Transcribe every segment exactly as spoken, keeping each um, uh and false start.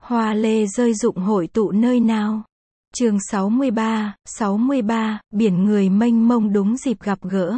Hoa lê rơi rụng hội tụ nơi nào? Chương sáu mươi ba, sáu mươi ba, biển người mênh mông đúng dịp gặp gỡ.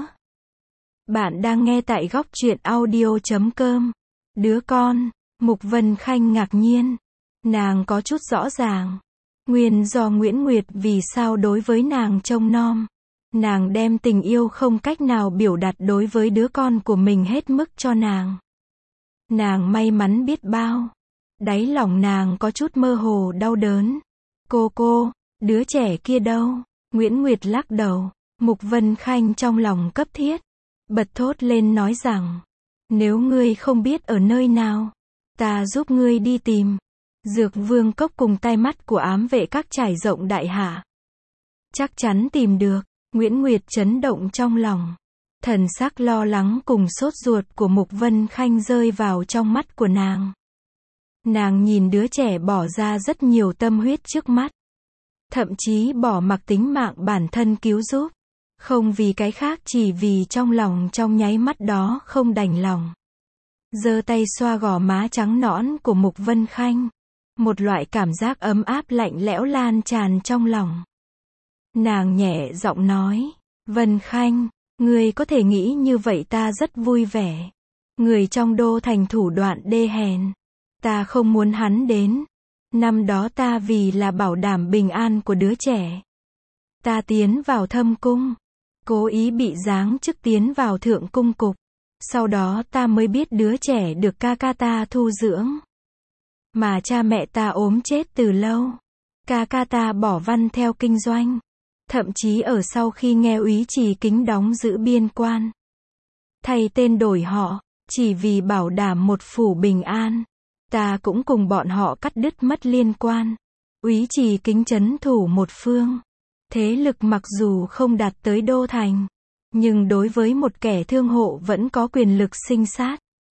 Bạn đang nghe tại góc truyện audio chấm com. Đứa con, Mục Vân Khanh ngạc nhiên. Nàng có chút rõ ràng. Nguyên do Nguyễn Nguyệt vì sao đối với nàng trông nom. Nàng đem tình yêu không cách nào biểu đạt đối với đứa con của mình hết mức cho nàng. Nàng may mắn biết bao. Đáy lòng nàng có chút mơ hồ đau đớn. Cô cô, đứa trẻ kia đâu? Nguyễn Nguyệt lắc đầu. Mục Vân Khanh trong lòng cấp thiết. Bật thốt lên nói rằng, nếu ngươi không biết ở nơi nào, ta giúp ngươi đi tìm. Dược vương cốc cùng tai mắt của ám vệ các trải rộng đại hạ. Chắc chắn tìm được. Nguyễn Nguyệt chấn động trong lòng. Thần sắc lo lắng cùng sốt ruột của Mục Vân Khanh rơi vào trong mắt của nàng. Nàng nhìn đứa trẻ bỏ ra rất nhiều tâm huyết trước mắt. Thậm chí bỏ mặc tính mạng bản thân cứu giúp. Không vì cái khác, chỉ vì trong lòng trong nháy mắt đó không đành lòng. Giơ tay xoa gò má trắng nõn của Mục Vân Khanh. Một loại cảm giác ấm áp lạnh lẽo lan tràn trong lòng. Nàng nhẹ giọng nói, Vân Khanh, ngươi có thể nghĩ như vậy ta rất vui vẻ. Người trong đô thành thủ đoạn đê hèn. Ta không muốn hắn đến. Năm đó ta vì là bảo đảm bình an của đứa trẻ. Ta tiến vào thâm cung. Cố ý bị giáng chức tiến vào thượng cung cục. Sau đó ta mới biết đứa trẻ được ca ca ta thu dưỡng. Mà cha mẹ ta ốm chết từ lâu. Ca ca ta bỏ văn theo kinh doanh. Thậm chí ở sau khi nghe úy Trì Kính đóng giữ biên quan. Thay tên đổi họ, chỉ vì bảo đảm một phủ bình an. Ta cũng cùng bọn họ cắt đứt mất liên quan. Úy Trì Kính trấn thủ một phương. Thế lực mặc dù không đạt tới đô thành. Nhưng đối với một kẻ thương hộ vẫn có quyền lực sinh sát.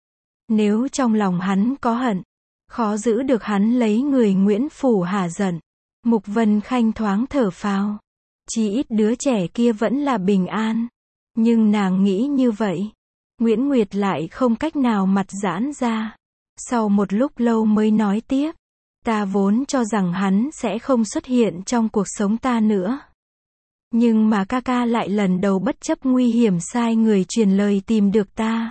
Nếu trong lòng hắn có hận, khó giữ được hắn lấy người Nguyễn Phủ hả giận. Mục Vân Khanh thoáng thở phào. Chỉ ít đứa trẻ kia vẫn là bình an. Nhưng nàng nghĩ như vậy. Nguyễn Nguyệt lại không cách nào mặt giãn ra. Sau một lúc lâu mới nói tiếp. Ta vốn cho rằng hắn sẽ không xuất hiện trong cuộc sống ta nữa. Nhưng mà ca ca lại lần đầu bất chấp nguy hiểm sai người truyền lời tìm được ta.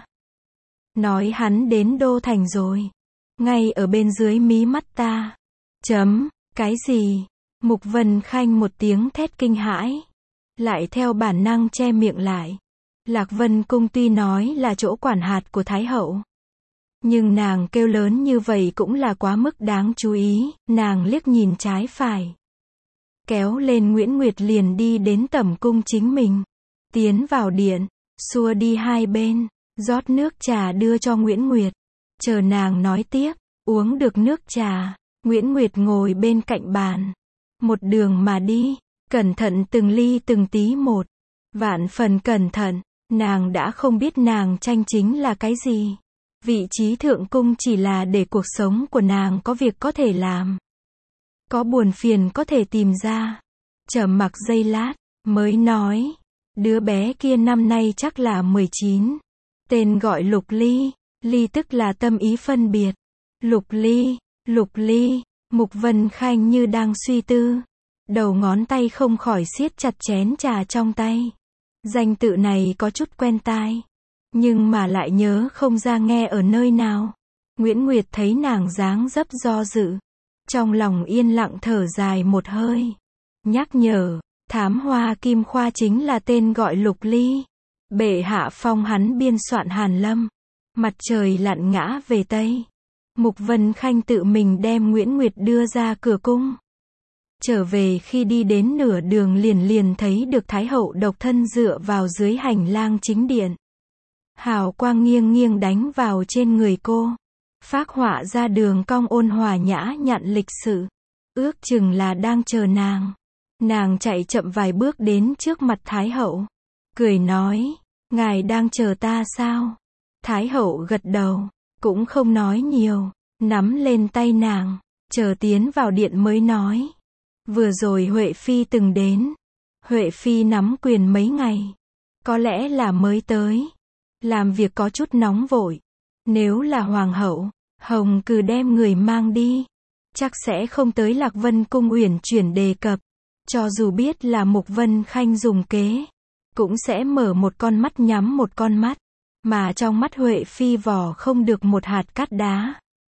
Nói hắn đến đô thành rồi. Ngay ở bên dưới mí mắt ta. Chấm, cái gì? Mục Vân Khanh một tiếng thét kinh hãi. Lại theo bản năng che miệng lại. Lạc Vân Cung tuy nói là chỗ quản hạt của Thái Hậu. Nhưng nàng kêu lớn như vậy cũng là quá mức đáng chú ý. Nàng liếc nhìn trái phải. Kéo lên Nguyễn Nguyệt liền đi đến tẩm cung chính mình. Tiến vào điện. Xua đi hai bên. Rót nước trà đưa cho Nguyễn Nguyệt. Chờ nàng nói tiếp. Uống được nước trà. Nguyễn Nguyệt ngồi bên cạnh bàn. Một đường mà đi. Cẩn thận từng ly từng tí một. Vạn phần cẩn thận. Nàng đã không biết nàng tranh chính là cái gì. Vị trí thượng cung chỉ là để cuộc sống của nàng có việc có thể làm. Có buồn phiền có thể tìm ra. Trầm mặc giây lát, mới nói. Đứa bé kia năm nay chắc là mười chín. Tên gọi Lục Ly. Ly tức là tâm ý phân biệt. Lục Ly, Lục Ly. Mục Vân Khanh như đang suy tư. Đầu ngón tay không khỏi siết chặt chén trà trong tay. Danh tự này có chút quen tai. Nhưng mà lại nhớ không ra nghe ở nơi nào. Nguyễn Nguyệt thấy nàng dáng dấp do dự. Trong lòng yên lặng thở dài một hơi. Nhắc nhở, Thám Hoa Kim Khoa chính là tên gọi Lục Ly. Bệ hạ phong hắn biên soạn Hàn Lâm. Mặt trời lặn ngã về Tây. Mục Vân Khanh tự mình đem Nguyễn Nguyệt đưa ra cửa cung. Trở về khi đi đến nửa đường liền liền thấy được Thái Hậu độc thân dựa vào dưới hành lang chính điện. Hào quang nghiêng nghiêng đánh vào trên người cô. Phác họa ra đường cong ôn hòa nhã nhặn lịch sự. Ước chừng là đang chờ nàng. Nàng chạy chậm vài bước đến trước mặt Thái Hậu. Cười nói, ngài đang chờ ta sao? Thái Hậu gật đầu. Cũng không nói nhiều. Nắm lên tay nàng. Chờ tiến vào điện mới nói. Vừa rồi Huệ Phi từng đến. Huệ Phi nắm quyền mấy ngày. Có lẽ là mới tới. Làm việc có chút nóng vội. Nếu là hoàng hậu, Hồng cứ đem người mang đi. chắc sẽ không tới Lạc Vân Cung uyển chuyển đề cập. Cho dù biết là Mục Vân Khanh dùng kế, cũng sẽ mở một con mắt nhắm một con mắt, mà trong mắt Huệ Phi vò không được một hạt cát đá.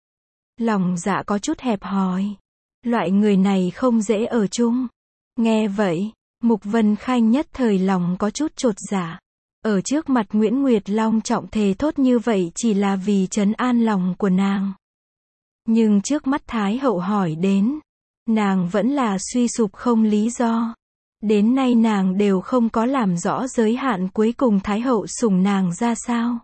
Lòng dạ có chút hẹp hòi. Loại người này không dễ ở chung. Nghe vậy, Mục Vân Khanh nhất thời lòng có chút chột dạ. Ở trước mặt Nguyễn Nguyệt long trọng thề thốt như vậy chỉ là vì trấn an lòng của nàng. Nhưng trước mắt Thái hậu hỏi đến, nàng vẫn là suy sụp không lý do. Đến nay nàng đều không có làm rõ giới hạn cuối cùng Thái hậu sủng nàng ra sao.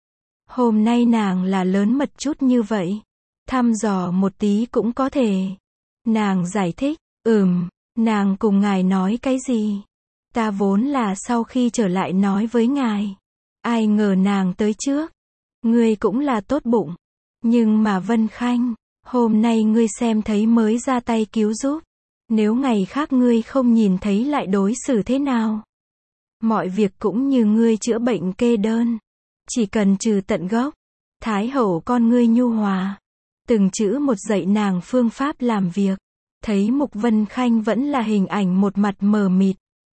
Hôm nay nàng là lớn mật chút như vậy. Thăm dò một tí cũng có thể. Nàng giải thích, ừm, nàng cùng ngài nói cái gì? Ta vốn là sau khi trở lại nói với ngài. Ai ngờ nàng tới trước. Ngươi cũng là tốt bụng. Nhưng mà Vân Khanh, hôm nay ngươi xem thấy mới ra tay cứu giúp. Nếu ngày khác ngươi không nhìn thấy lại đối xử thế nào? Mọi việc cũng như ngươi chữa bệnh kê đơn. Chỉ cần trừ tận gốc. Thái hậu con ngươi nhu hòa. Từng chữ một dạy nàng phương pháp làm việc. Thấy Mục Vân Khanh vẫn là hình ảnh một mặt mờ mịt.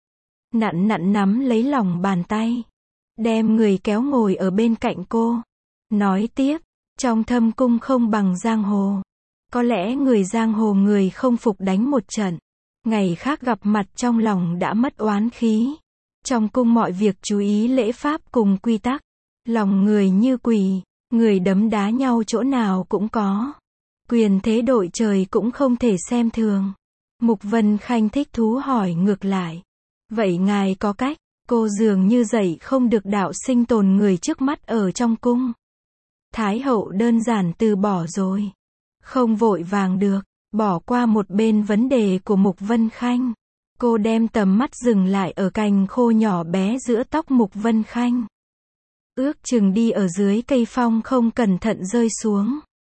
Nặn nặn nắm lấy lòng bàn tay. Đem người kéo ngồi ở bên cạnh cô. Nói tiếp, trong thâm cung không bằng giang hồ. Có lẽ người giang hồ người không phục đánh một trận. Ngày khác gặp mặt trong lòng đã mất oán khí. Trong cung mọi việc chú ý lễ pháp cùng quy tắc. Lòng người như quỷ, người đấm đá nhau chỗ nào cũng có. Quyền thế đội trời cũng không thể xem thường. Mục Vân Khanh thích thú hỏi ngược lại. Vậy ngài có cách? Cô dường như dạy không được đạo sinh tồn người trước mắt ở trong cung. Thái hậu đơn giản từ bỏ rồi. Không vội vàng được, bỏ qua một bên vấn đề của Mục Vân Khanh. Cô đem tầm mắt dừng lại ở cành khô nhỏ bé giữa tóc Mục Vân Khanh. Ước chừng đi ở dưới cây phong không cẩn thận rơi xuống.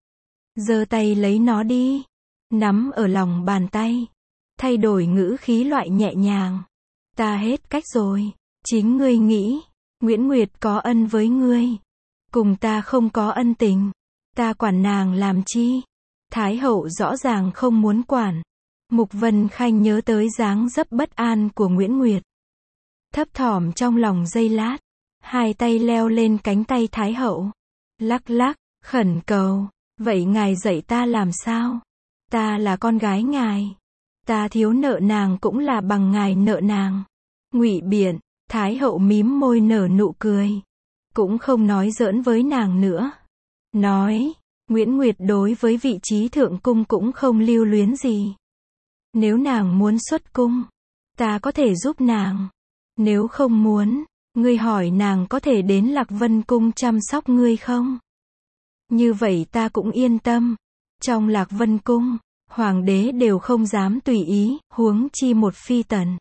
Giơ tay lấy nó đi. Nắm ở lòng bàn tay. Thay đổi ngữ khí loại nhẹ nhàng. Ta hết cách rồi. Chính ngươi nghĩ. Nguyễn Nguyệt có ân với ngươi. Cùng ta không có ân tình. Ta quản nàng làm chi? Thái hậu rõ ràng không muốn quản. Mục Vân Khanh nhớ tới dáng dấp bất an của Nguyễn Nguyệt. Thấp thỏm trong lòng giây lát. Hai tay leo lên cánh tay Thái hậu. Lắc lắc, khẩn cầu. Vậy ngài dạy ta làm sao? Ta là con gái ngài. Ta thiếu nợ nàng cũng là bằng ngài nợ nàng. Ngụy biện, Thái hậu mím môi nở nụ cười. Cũng không nói giỡn với nàng nữa. Nói, Nguyễn Nguyệt đối với vị trí thượng cung cũng không lưu luyến gì. Nếu nàng muốn xuất cung, ta có thể giúp nàng. Nếu không muốn, ngươi hỏi nàng có thể đến Lạc Vân Cung chăm sóc ngươi không? Như vậy ta cũng yên tâm. Trong Lạc Vân Cung, hoàng đế đều không dám tùy ý, huống chi một phi tần.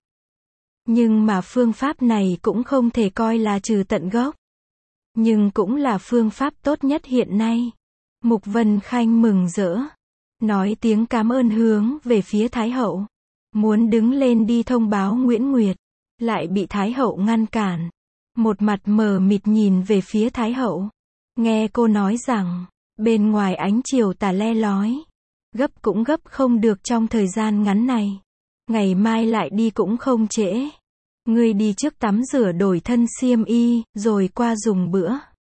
Nhưng mà phương pháp này cũng không thể coi là trừ tận gốc. Nhưng cũng là phương pháp tốt nhất hiện nay. Mục Vân Khanh mừng rỡ. Nói tiếng cảm ơn hướng về phía Thái hậu. Muốn đứng lên đi thông báo Nguyễn Nguyệt. Lại bị Thái hậu ngăn cản. Một mặt mờ mịt nhìn về phía Thái hậu. Nghe cô nói rằng, bên ngoài ánh chiều tà le lói. Gấp cũng gấp không được trong thời gian ngắn này. Ngày mai lại đi cũng không trễ. Ngươi đi trước tắm rửa đổi thân xiêm y, rồi qua dùng bữa.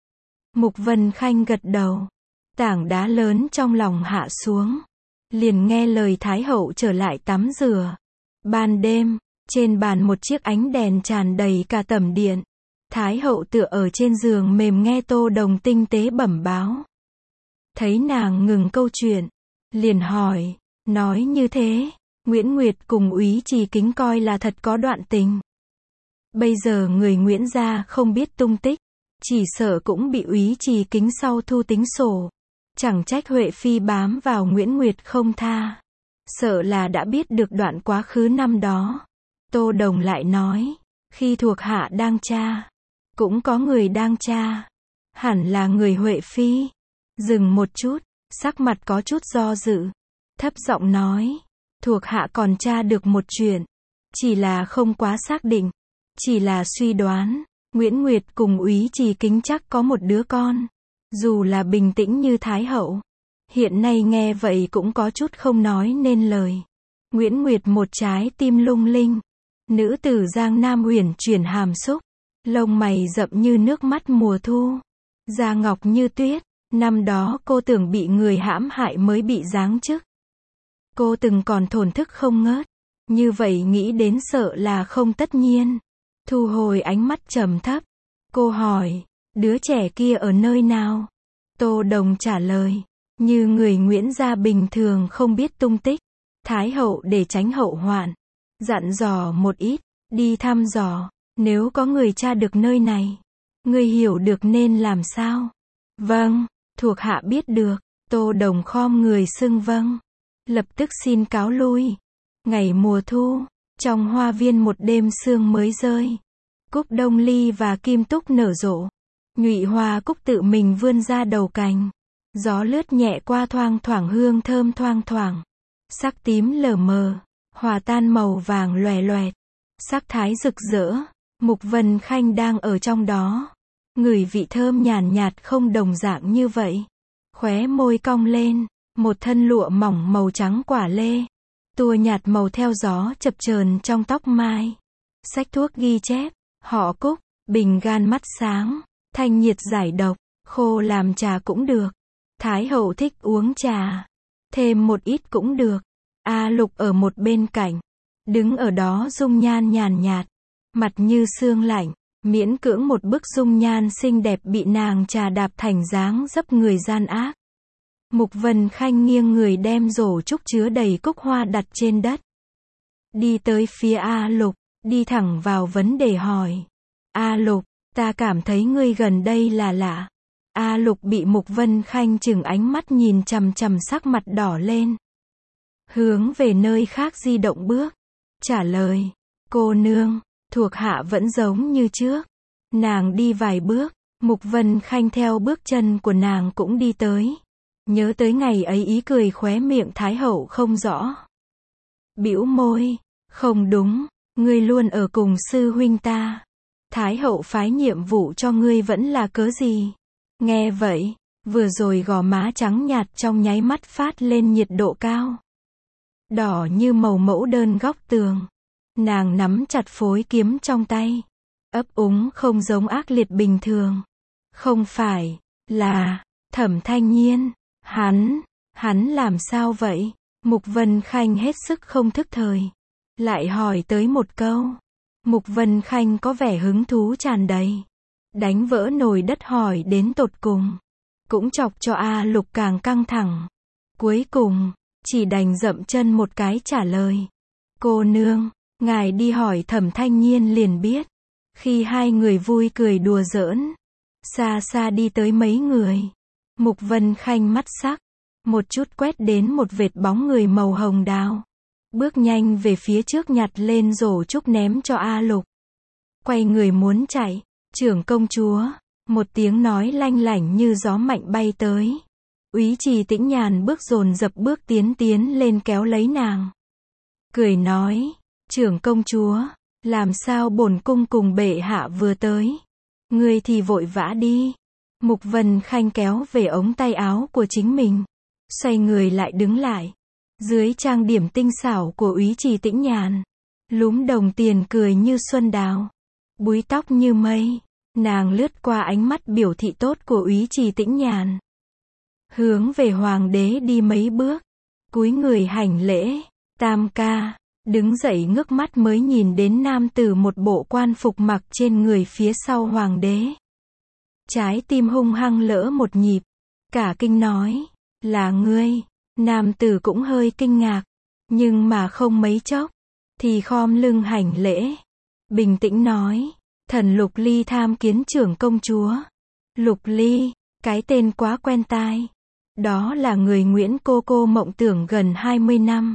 Mục Vân Khanh gật đầu. Tảng đá lớn trong lòng hạ xuống. Liền nghe lời Thái hậu trở lại tắm rửa. Ban đêm, trên bàn một chiếc ánh đèn tràn đầy cả tẩm điện. Thái hậu tựa ở trên giường mềm nghe Tô Đồng tinh tế bẩm báo. Thấy nàng ngừng câu chuyện, liền hỏi, nói như thế, Nguyễn Nguyệt cùng Úy Trì Kính coi là thật có đoạn tình. Bây giờ người Nguyễn gia không biết tung tích, chỉ sợ cũng bị Úy Trì Kính sau thu tính sổ. Chẳng trách Huệ Phi bám vào Nguyễn Nguyệt không tha. Sợ là đã biết được đoạn quá khứ năm đó. Tô Đồng lại nói, khi thuộc hạ đang tra, cũng có người đang tra. Hẳn là người Huệ Phi. Dừng một chút, sắc mặt có chút do dự. Thấp giọng nói, thuộc hạ còn tra được một chuyện. Chỉ là không quá xác định. Chỉ là suy đoán, Nguyễn Nguyệt cùng Úy Trì Kính chắc có một đứa con. Dù là bình tĩnh như Thái hậu, Hiện nay nghe vậy cũng có chút không nói nên lời. Nguyễn Nguyệt một trái tim lung linh. Nữ tử Giang Nam uyển chuyển hàm xúc. Lông mày rậm như nước mắt mùa thu. Da ngọc như tuyết. Năm đó cô tưởng bị người hãm hại mới bị giáng chức. Cô từng còn thổn thức không ngớt. Như vậy nghĩ đến sợ là không tất nhiên. Thu hồi ánh mắt trầm thấp. Cô hỏi, đứa trẻ kia ở nơi nào? Tô Đồng trả lời, như người Nguyễn gia bình thường không biết tung tích. Thái hậu để tránh hậu hoạn. Dặn dò một ít, đi thăm dò, nếu có người tra được nơi này. Người hiểu được nên làm sao? Vâng, thuộc hạ biết được. Tô Đồng khom người xưng vâng. Lập tức xin cáo lui. Ngày mùa thu, trong hoa viên một đêm sương mới rơi. Cúc đông ly và kim túc nở rộ. Nhụy hoa cúc tự mình vươn ra đầu cành. Gió lướt nhẹ qua thoang thoảng hương thơm thoang thoảng. Sắc tím lờ mờ, hòa tan màu vàng loè loẹt. Sắc thái rực rỡ, Mục Vân Khanh đang ở trong đó. Ngửi vị thơm nhàn nhạt không đồng dạng như vậy. Khóe môi cong lên, một thân lụa mỏng màu trắng quả lê. Tua nhạt màu theo gió chập chờn trong tóc mai. Sách thuốc ghi chép, họ Cúc, bình gan mắt sáng, thanh nhiệt giải độc, khô làm trà cũng được. Thái hậu thích uống trà, thêm một ít cũng được. A Lục ở một bên cạnh, đứng ở đó dung nhan nhàn nhạt, mặt như sương lạnh, miễn cưỡng một bức dung nhan xinh đẹp bị nàng trà đạp thành dáng dấp người gian ác. Mục Vân Khanh nghiêng người đem rổ trúc chứa đầy cúc hoa đặt trên đất. Đi tới phía A Lục, đi thẳng vào vấn đề hỏi. A Lục, ta cảm thấy ngươi gần đây là lạ. A Lục bị Mục Vân Khanh chừng ánh mắt nhìn chằm chằm sắc mặt đỏ lên. Hướng về nơi khác di động bước. Trả lời, cô nương, thuộc hạ vẫn giống như trước. Nàng đi vài bước, Mục Vân Khanh theo bước chân của nàng cũng đi tới. Nhớ tới ngày ấy ý cười khóe miệng Thái hậu không rõ. Bĩu môi, không đúng, ngươi luôn ở cùng sư huynh ta. Thái hậu phái nhiệm vụ cho ngươi vẫn là cớ gì? Nghe vậy, vừa rồi gò má trắng nhạt trong nháy mắt phát lên nhiệt độ cao. Đỏ như màu mẫu đơn góc tường. Nàng nắm chặt phối kiếm trong tay. Ấp úng không giống ác liệt bình thường. Không phải, là, Thẩm Thanh Nhiên. Hắn, hắn làm sao vậy? Mục Vân Khanh hết sức không thức thời. Lại hỏi tới một câu. Mục Vân Khanh có vẻ hứng thú tràn đầy. Đánh vỡ nồi đất hỏi đến tột cùng. Cũng chọc cho A Lục càng căng thẳng. Cuối cùng, chỉ đành dậm chân một cái trả lời. Cô nương, ngài đi hỏi Thẩm Thanh Nhiên liền biết. Khi hai người vui cười đùa giỡn, xa xa đi tới mấy người. Mục Vân Khanh mắt sắc, một chút quét đến một vệt bóng người màu hồng đào. Bước nhanh về phía trước nhặt lên rổ trúc ném cho A Lục. Quay người muốn chạy, trưởng công chúa, một tiếng nói lanh lảnh như gió mạnh bay tới. Úy Trì Tĩnh Nhàn bước dồn dập bước tiến tiến lên kéo lấy nàng. Cười nói, trưởng công chúa, làm sao bổn cung cùng bệ hạ vừa tới. Ngươi thì vội vã đi. Mục Vân Khanh kéo về ống tay áo của chính mình. Xoay người lại đứng lại. Dưới trang điểm tinh xảo của Úy Trì Tĩnh Nhàn. Lúm đồng tiền cười như xuân đào. Búi tóc như mây. Nàng lướt qua ánh mắt biểu thị tốt của Úy Trì Tĩnh Nhàn. Hướng về hoàng đế đi mấy bước. Cúi người hành lễ. Tam ca. Đứng dậy ngước mắt mới nhìn đến nam tử một bộ quan phục mặc trên người phía sau hoàng đế. Trái tim hung hăng lỡ một nhịp. Cả kinh nói. Là ngươi. Nam tử cũng hơi kinh ngạc. Nhưng mà không mấy chốc. Thì khom lưng hành lễ. Bình tĩnh nói. Thần Lục Ly tham kiến trưởng công chúa. Lục Ly. Cái tên quá quen tai. Đó là người Nguyễn cô cô mộng tưởng gần hai mươi năm.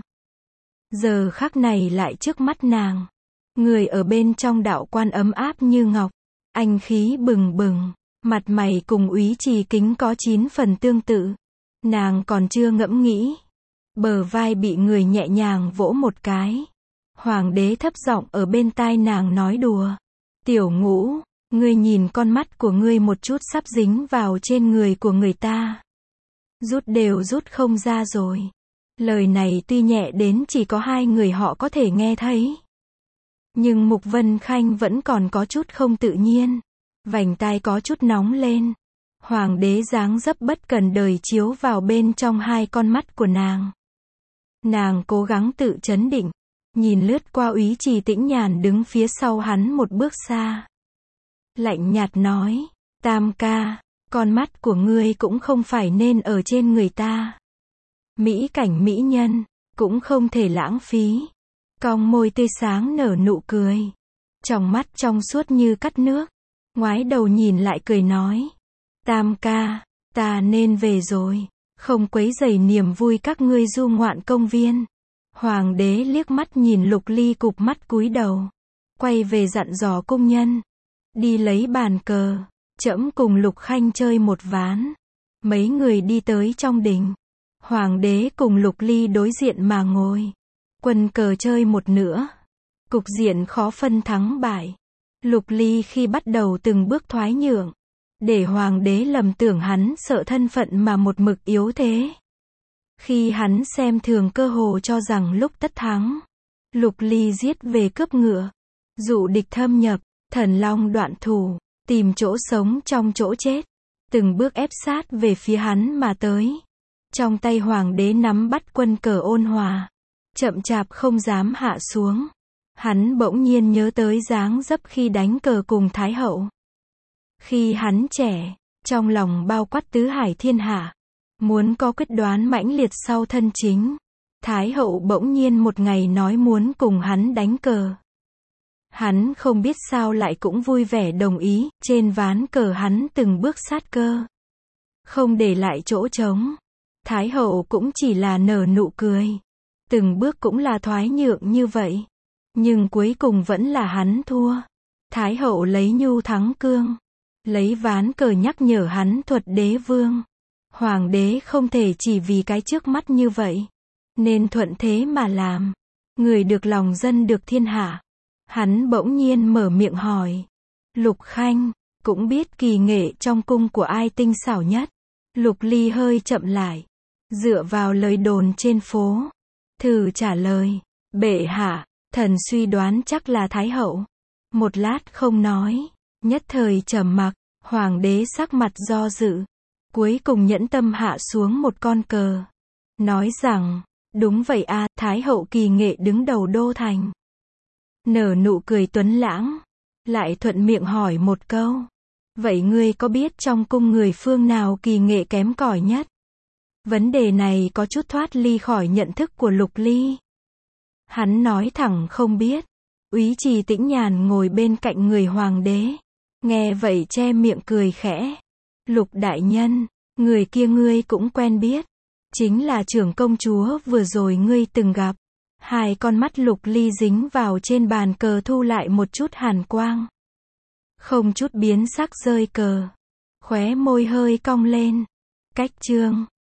Giờ khắc này lại trước mắt nàng. Người ở bên trong đạo quan ấm áp như ngọc. Anh khí bừng bừng. Mặt mày cùng Úy Trì Kính có chín phần tương tự. Nàng còn chưa ngẫm nghĩ. Bờ vai bị người nhẹ nhàng vỗ một cái. Hoàng đế thấp giọng ở bên tai nàng nói đùa. Tiểu Ngũ, ngươi nhìn con mắt của ngươi một chút sắp dính vào trên người của người ta. Rút đều rút không ra rồi. Lời này tuy nhẹ đến chỉ có hai người họ có thể nghe thấy. Nhưng Mục Vân Khanh vẫn còn có chút không tự nhiên. Vành tai có chút nóng lên. Hoàng đế dáng dấp bất cần đời chiếu vào bên trong hai con mắt của nàng. Nàng cố gắng tự trấn định. Nhìn lướt qua Úy Trì Tĩnh Nhàn đứng phía sau hắn một bước xa. Lạnh nhạt nói, Tam ca, con mắt của ngươi cũng không phải nên ở trên người ta. Mỹ cảnh mỹ nhân, cũng không thể lãng phí. Cong môi tươi sáng nở nụ cười. Trong mắt trong suốt như cắt nước. Ngoái đầu nhìn lại cười nói. Tam ca, ta nên về rồi. Không quấy rầy niềm vui các ngươi du ngoạn công viên. Hoàng đế liếc mắt nhìn Lục Ly cụp mắt cúi đầu. Quay về dặn dò cung nhân. Đi lấy bàn cờ. Trẫm cùng Lục Khanh chơi một ván. Mấy người đi tới trong đình. Hoàng đế cùng Lục Ly đối diện mà ngồi. Quân cờ chơi một nửa. Cục diện khó phân thắng bại. Lục Ly khi bắt đầu từng bước thoái nhượng. Để hoàng đế lầm tưởng hắn sợ thân phận mà một mực yếu thế. Khi hắn xem thường cơ hồ cho rằng lúc tất thắng. Lục Ly giết về cướp ngựa. Dụ địch thâm nhập. Thần long đoạn thủ. Tìm chỗ sống trong chỗ chết. Từng bước ép sát về phía hắn mà tới. Trong tay hoàng đế nắm bắt quân cờ ôn hòa. Chậm chạp không dám hạ xuống. Hắn bỗng nhiên nhớ tới dáng dấp khi đánh cờ cùng Thái hậu. Khi hắn trẻ, trong lòng bao quát tứ hải thiên hạ. Muốn có quyết đoán mãnh liệt sau thân chính. Thái hậu bỗng nhiên một ngày nói muốn cùng hắn đánh cờ. Hắn không biết sao lại cũng vui vẻ đồng ý, trên ván cờ hắn từng bước sát cơ. Không để lại chỗ trống. Thái hậu cũng chỉ là nở nụ cười. Từng bước cũng là thoái nhượng như vậy. Nhưng cuối cùng vẫn là hắn thua. Thái hậu lấy nhu thắng cương. Lấy ván cờ nhắc nhở hắn thuật đế vương. Hoàng đế không thể chỉ vì cái trước mắt như vậy. Nên thuận thế mà làm. Người được lòng dân được thiên hạ. Hắn bỗng nhiên mở miệng hỏi. Lục Khanh, cũng biết kỳ nghệ trong cung của ai tinh xảo nhất. Lục Ly hơi chậm lại. Dựa vào lời đồn trên phố. Thử trả lời. Bệ hạ, thần suy đoán chắc là Thái hậu. Một lát không nói. Nhất thời trầm mặc. Hoàng đế sắc mặt do dự. Cuối cùng nhẫn tâm hạ xuống một con cờ. Nói rằng, đúng vậy a, Thái hậu kỳ nghệ đứng đầu đô thành. Nở nụ cười tuấn lãng. Lại thuận miệng hỏi một câu. Vậy ngươi có biết trong cung người phương nào kỳ nghệ kém cỏi nhất? Vấn đề này có chút thoát ly khỏi nhận thức của Lục Ly. Hắn nói thẳng không biết. Úy Trì Tĩnh Nhàn ngồi bên cạnh người hoàng đế. Nghe vậy che miệng cười khẽ. Lục đại nhân, người kia ngươi cũng quen biết. Chính là trưởng công chúa vừa rồi ngươi từng gặp. Hai con mắt Lục Ly dính vào trên bàn cờ thu lại một chút hàn quang. Không chút biến sắc rơi cờ. Khóe môi hơi cong lên. Cách chương